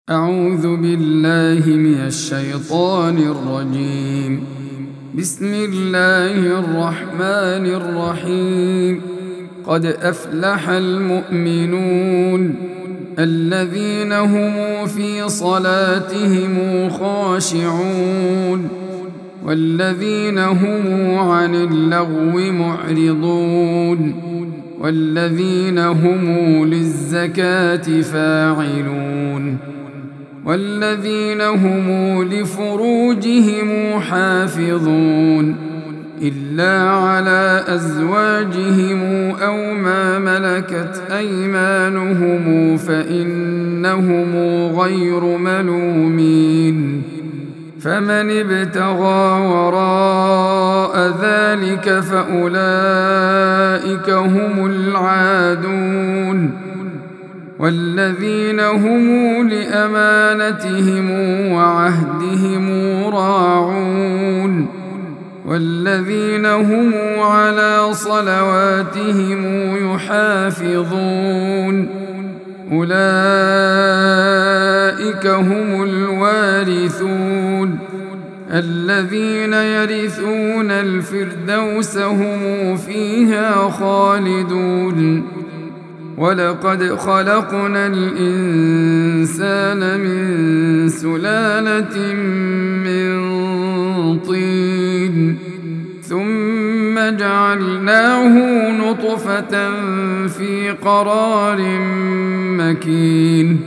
أعوذ بالله من الشيطان الرجيم. بسم الله الرحمن الرحيم. قد أفلح المؤمنون الذين هم في صلاتهم خاشعون والذين هم عن اللغو معرضون والذين هم للزكاة فاعلون والذين هم لفروجهم حافظون إلا على أزواجهم أو ما ملكت أيمانهم فإنهم غير ملومين فمن ابتغى وراء ذلك فأولئك هم العادون والذين هم لأمانتهم وعهدهم راعون والذين هم على صلواتهم يحافظون أولئك هم الوارثون الذين يرثون الفردوس هم فيها خالدون ولقد خلقنا الإنسان من سلالة من طين ثم جعلناه نطفة في قرار مكين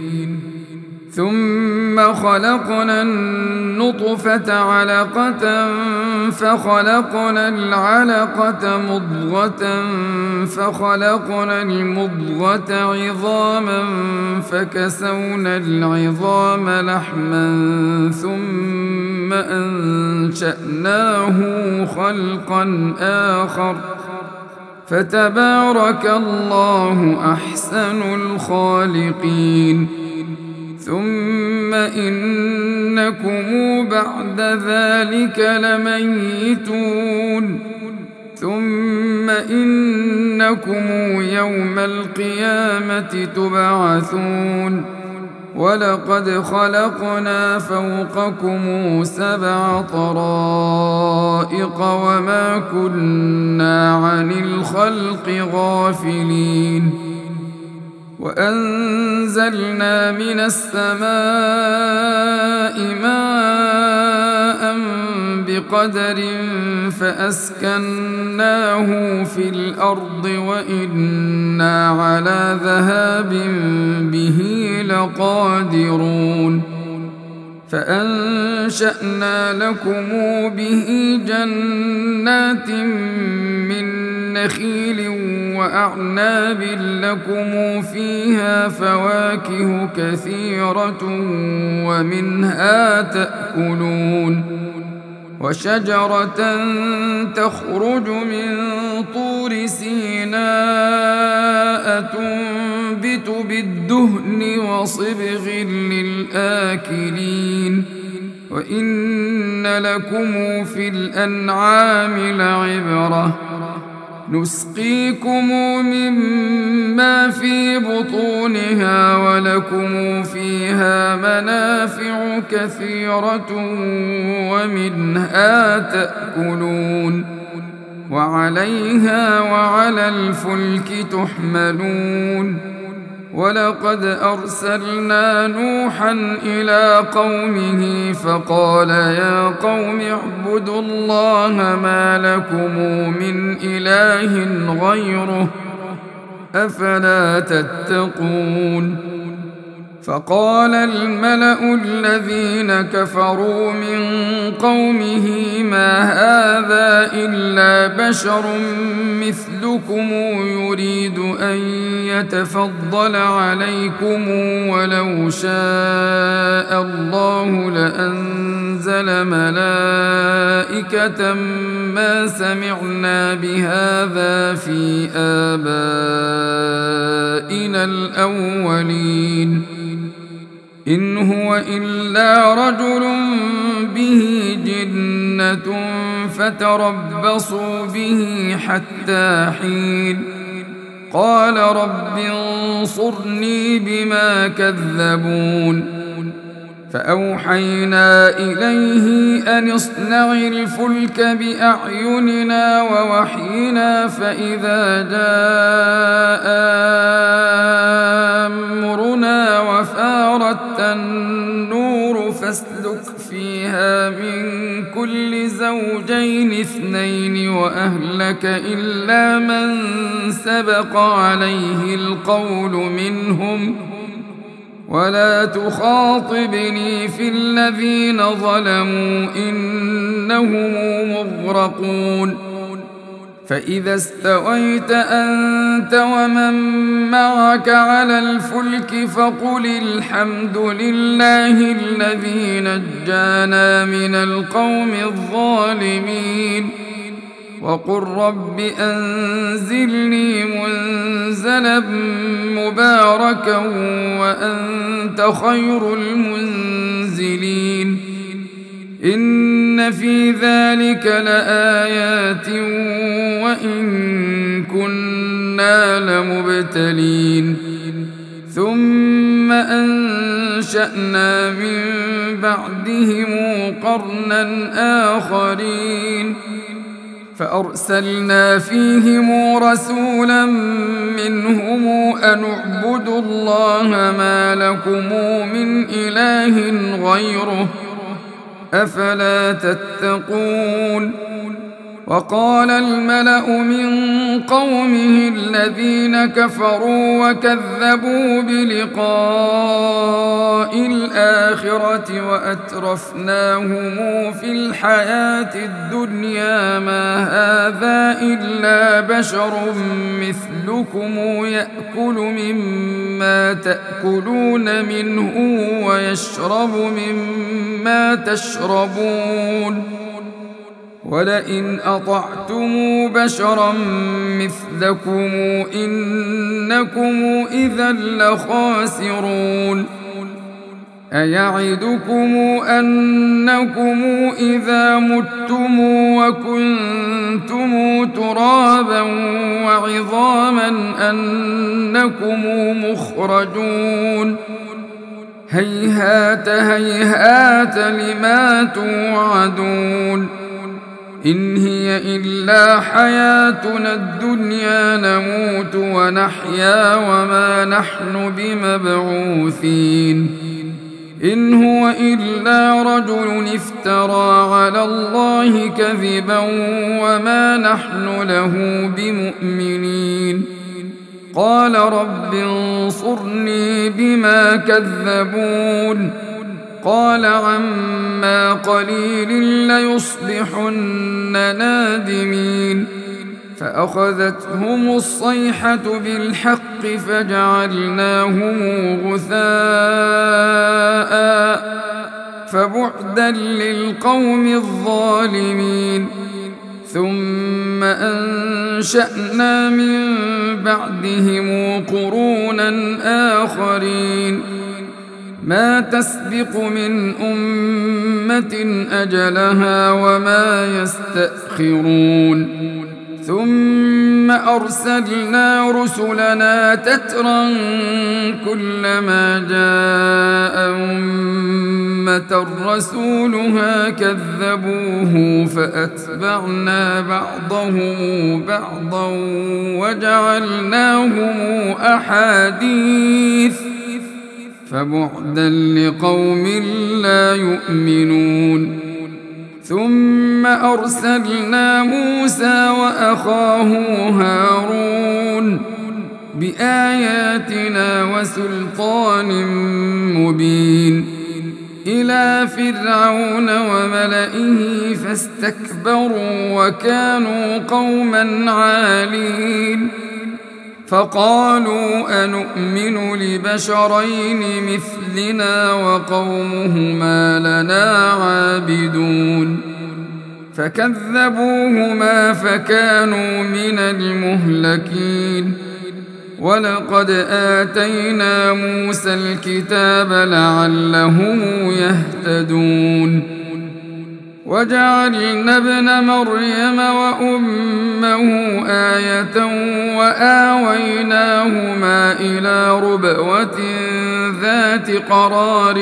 ثم خلقنا النطفة علقة فخلقنا العلقة مضغة فخلقنا المضغة عظاما فكسونا العظام لحما ثم أنشأناه خلقا آخر فتبارك الله أحسن الخالقين ثم إنكم بعد ذلك لميتون ثم إنكم يوم القيامة تبعثون ولقد خلقنا فوقكم 7 طرائق وما كنا عن الخلق غافلين وأنزلنا من السماء ماء بقدر فأسكناه في الأرض وإنا على ذهاب به لقادرون فأنشأنا لكم به جنات من نخيل وأعناب لكم فيها فواكه كثيرة ومنها تأكلون وشجرة تخرج من طور سيناء تنبت بالدهن وصبغ للآكلين وإن لكم في الأنعام لعبرة نسقيكم مما في بطونها ولكم فيها منافع كثيرة ومنها تأكلون وعليها وعلى الفلك تحملون ولقد أرسلنا نوحا إلى قومه فقال يا قوم اعبدوا الله ما لكم من إله غيره أفلا تتقون فقال الملأ الذين كفروا من قومه ما هذا إلا بشر مثلكم يريد أن يتفضل عليكم ولو شاء الله لأنزل ملائكة ما سمعنا بهذا في آبائنا الأولين إن هو إلا رجل به جنة فتربصوا به حتى حين قال رب انصرني بما كذبون فأوحينا إليه أن اصنع الفلك بأعيننا ووحينا فإذا جاء أمرنا وفارت النور فاسلك فيها من كل زوجين اثنين وأهلك إلا من سبق عليه القول منهم ولا تخاطبني في الذين ظلموا إنهم مغرقون فإذا استويت أنت ومن معك على الفلك فقل الحمد لله الذي نجانا من القوم الظالمين وقل رب أنزلني منزلا مباركا وأنت خير المنزلين إن في ذلك لآيات وإن كنا لمبتلين ثم أنشأنا من بعدهم قرنا آخرين فأرسلنا فيهم رسولا منهم أن اعبدوا الله ما لكم من إله غيره أفلا تتقون وقال الملأ من قومه الذين كفروا وكذبوا بلقاء الآخرة وأترفناهم في الحياة الدنيا ما هذا إلا بشر مثلكم يأكل مما تأكلون منه ويشرب مما تشربون ولئن أطعتم بشرا مثلكم إنكم إذا لخاسرون أيعدكم أنكم إذا متم وكنتم ترابا وعظاما أنكم مخرجون هيهات هيهات لما توعدون إن هي إلا حياتنا الدنيا نموت ونحيا وما نحن بمبعوثين إن هو إلا رجل افترى على الله كذبا وما نحن له بمؤمنين قال رب انصرني بما كذبون قال عما قليل ليصبحن نادمين فأخذتهم الصيحة بالحق فجعلناهم غثاء فبعدا للقوم الظالمين ثم أنشأنا من بعدهم قرونا آخرين ما تسبق من أمة أجلها وما يستأخرون ثم أرسلنا رسلنا تترا كلما جاء أمة رسولها كذبوه فأتبعنا بعضهم بعضا وجعلناهم أحاديث فبعدا لقوم لا يؤمنون ثم أرسلنا موسى وأخاه هارون بآياتنا وسلطان مبين إلى فرعون وملئه فاستكبروا وكانوا قوما عالين فقالوا أنؤمن لبشرين مثلنا وقومهما لنا عابدون فكذبوهما فكانوا من المهلكين ولقد آتينا موسى الكتاب لعلهم يهتدون وجعلنا ابن مريم وأمه آية وآويناهما إلى ربوة ذات قرار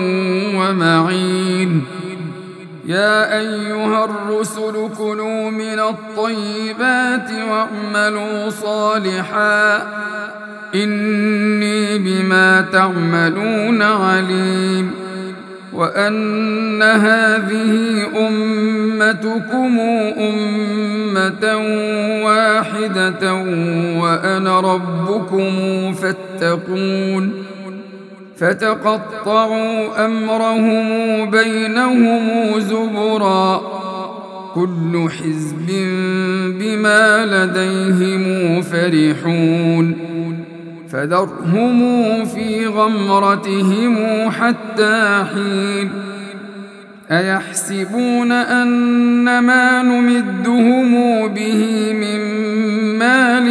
ومعين يا أيها الرسل كلوا من الطيبات واعملوا صالحا إني بما تعملون عليم وأن هذه أمتكم أمة واحدة وأنا ربكم فاتقون فتقطعوا أمرهم بينهم زبرا كل حزب بما لديهم فرحون فذرهم في غمرتهم حتى حين أيحسبون أن ما نمدهم به من مال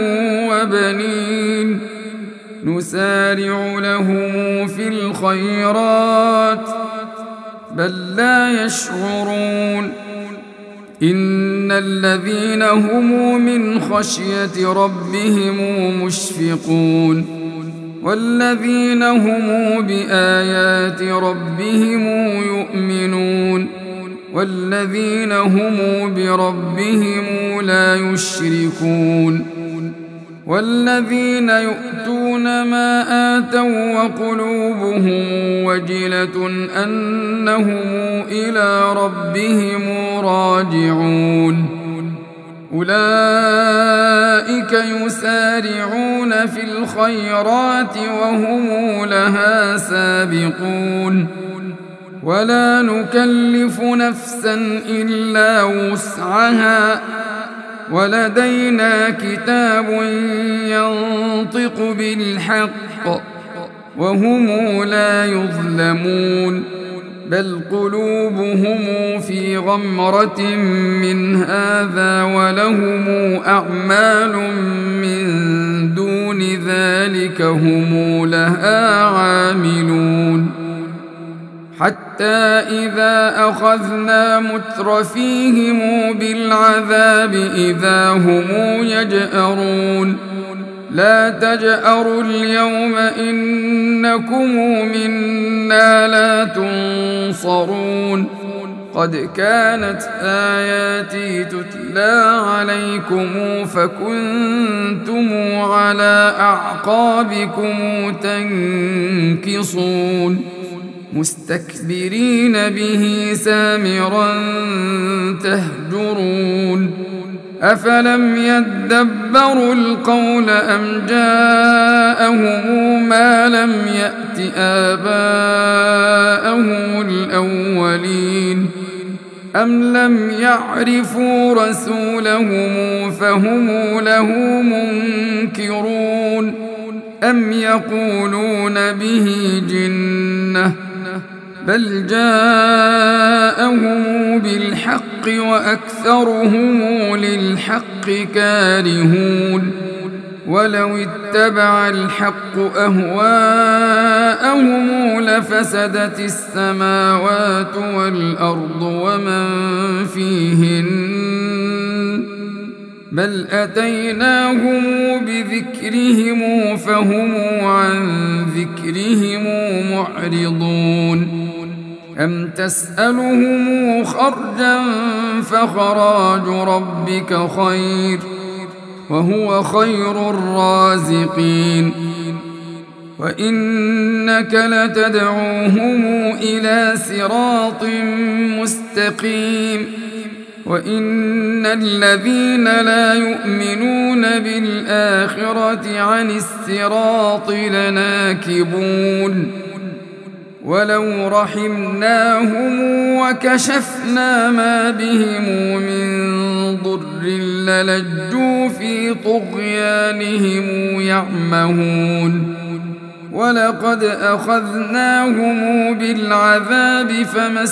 وبنين نسارع لهم في الخيرات بل لا يشعرون إن الذين هم من خشية ربهم مشفقون والذين هم بآيات ربهم يؤمنون والذين هم بربهم لا يشركون والذين يؤتون ما آتوا وقلوبهم وجلة أنهم إلى ربهم راجعون أولئك يسارعون في الخيرات وهم لها سابقون ولا نكلف نفسا إلا وسعها ولدينا كتاب ينطق بالحق وهم لا يظلمون بل قلوبهم في غمرة من هذا ولهم أعمال من دون ذلك هم لها عاملون حتى إذا أخذنا مترفيهم بالعذاب إذا هم يجأرون لا تجأروا اليوم إنكم منا لا تنصرون قد كانت آياتي تتلى عليكم فكنتم على أعقابكم تنكصون مستكبرين به سامرا تهجرون أفلم يدبروا القول أم جاءهم ما لم يأت آباءهم الأولين أم لم يعرفوا رسولهم فهم له منكرون أم يقولون به جنة بل جاءهم بالحق وأكثرهم للحق كارهون ولو اتبع الحق أهواءهم لفسدت السماوات والأرض ومن فيهن بل أتيناهم بذكرهم فهم عن ذكرهم معرضون أم تسألهم خرجا فخراج ربك خير وهو خير الرازقين وإنك لتدعوهم إلى صراط مستقيم وإن الذين لا يؤمنون بالآخرة عن الصراط لناكبون ولو رحمناهم وكشفنا ما بهم من ضر للجوا في طغيانهم يعمهون ولقد أخذناهم بالعذاب فما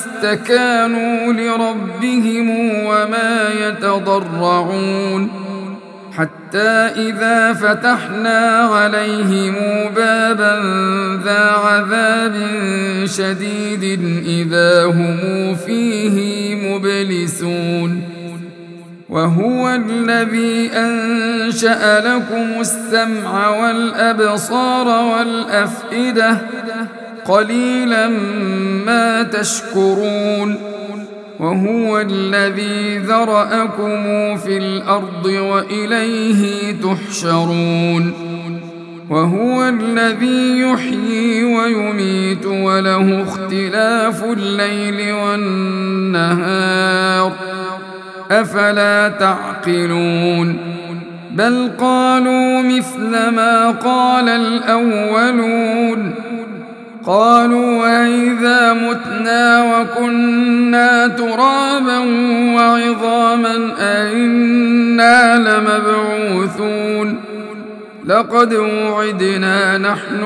استكانوا لربهم وما يتضرعون حتى إذا فتحنا عليهم بابا ذا عذاب شديد إذا هم فيه مبلسون وهو الذي أنشأ لكم السمع والأبصار والأفئدة قليلا ما تشكرون وهو الذي ذرأكم في الأرض وإليه تحشرون وهو الذي يحيي ويميت وله اختلاف الليل والنهار أفلا تعقلون بل قالوا مثل ما قال الأولون قالوا أإذا متنا وكنا ترابا وعظاما أإنا لمبعوثون لقد وعدنا نحن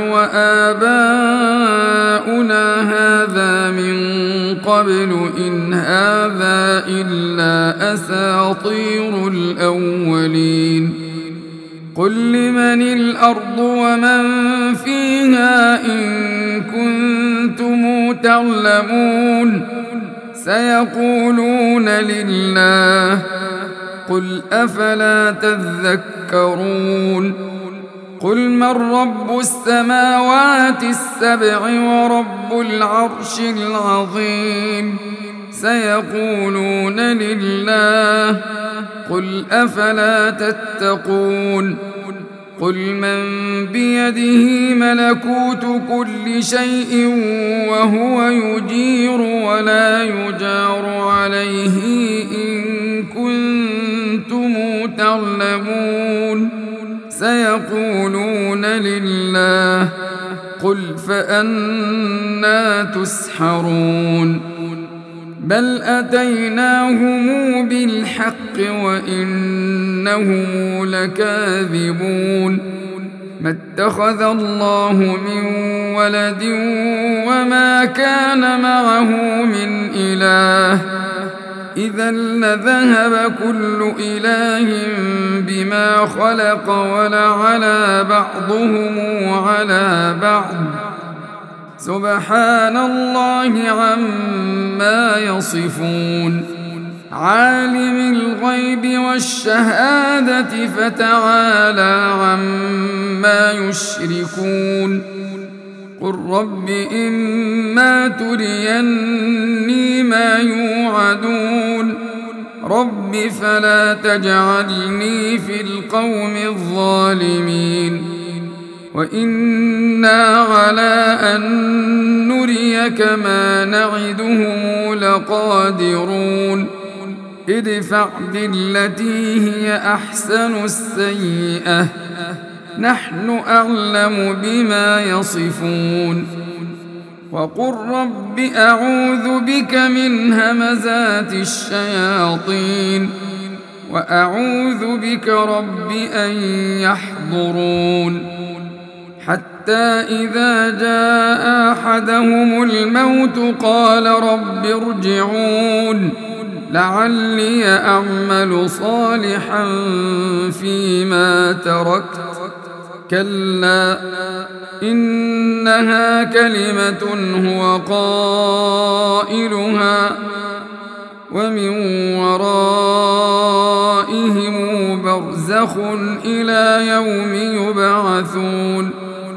وآباؤنا هذا من قبل إن هذا إلا أساطير الأولين قل لمن الأرض ومن فيها إن كنتم تعلمون سيقولون لله قل أفلا تذكرون قل من رب السماوات السبع ورب العرش العظيم سيقولون لله قل أفلا تتقون قل من بيده ملكوت كل شيء وهو يجير ولا يجار عليه إن كنتم تعلمون سيقولون لله قل فأنى تسحرون بل أتيناهم بالحق وإنهم لكاذبون ما اتخذ الله من ولد وما كان معه من إله إذا لذهب كل إله بما خلق ولعلى بعضهم على بعض سبحان الله عما يصفون عالم الغيب والشهادة فتعالى عما يشركون قل رب إما تريني ما يوعدون رب فلا تجعلني في القوم الظالمين وإنا على أن نريك ما نعدهم لقادرون ادفع بالتي هي أحسن السيئة نحن أعلم بما يصفون وقل رب أعوذ بك من همزات الشياطين وأعوذ بك رب أن يحضرون حتى إذا جاء أحدهم الموت قال رب ارجعون لعلي أعمل صالحا فيما تركت كلا إنها كلمة هو قائلها ومن ورائهم برزخ إلى يوم يبعثون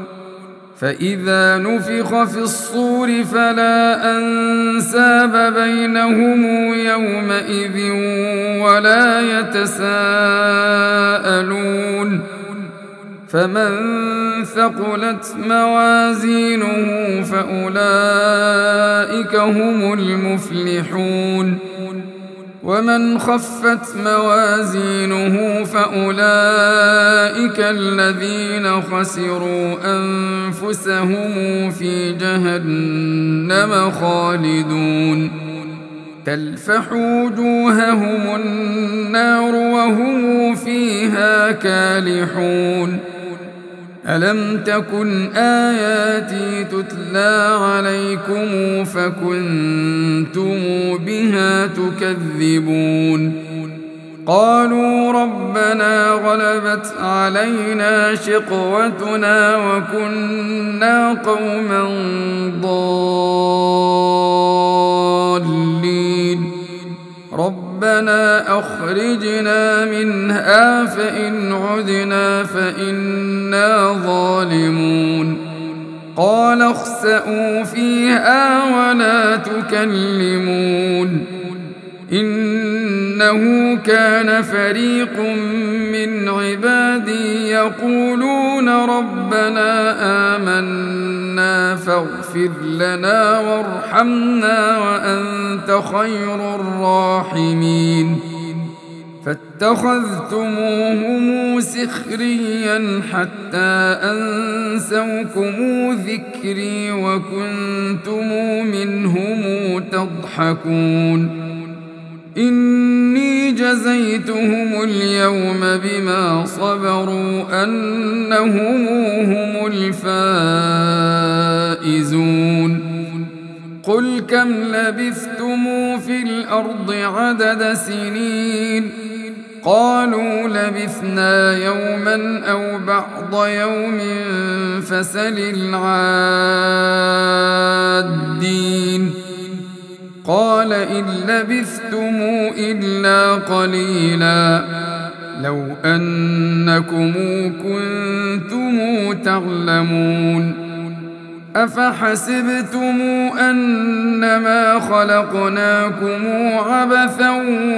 فإذا نفخ في الصور فلا أنساب بينهم يومئذ ولا يتساءلون فمن ثقلت موازينه فأولئك هم المفلحون ومن خفت موازينه فأولئك الذين خسروا أنفسهم في جهنم خالدون تلفح وجوههم النار وهم فيها كالحون ألم تكن آياتي تتلى عليكم فكنتم بها تكذبون قالوا ربنا غلبت علينا شقوتنا وكنا قوما ضالين ربنا أخرجنا منها فإن عدنا فإنا ظالمون قال اخسئوا فيها ولا تكلمون إنه كان فريق من عبادي يقولون ربنا آمنا فاغفر لنا وارحمنا وأنت خير الراحمين فاتخذتموهم سخريا حتى أنسوكم ذكري وكنتم منهم تضحكون إني جزيتهم اليوم بما صبروا أنهم هم الفائزون قل كم لبثتم في الأرض عدد سنين قالوا لبثنا يوما أو بعض يوم فسل العادين قال إن لبثتم إلا قليلا لو أنكم كنتم تعلمون أفحسبتم أنما خلقناكم عبثا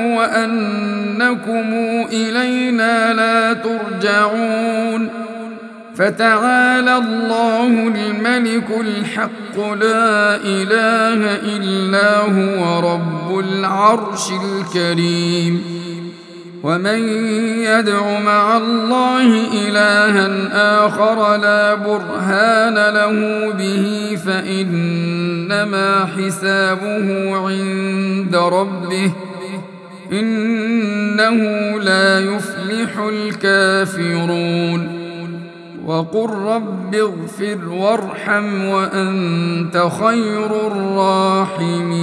وأنكم إلينا لا ترجعون فتعالى الله الملك الحق لا إله إلا هو رب العرش الكريم ومن يدع مع الله إلها آخر لا برهان له به فإنما حسابه عند ربه إنه لا يفلح الكافرون وقل رب اغفر وارحم وأنت خير الراحمين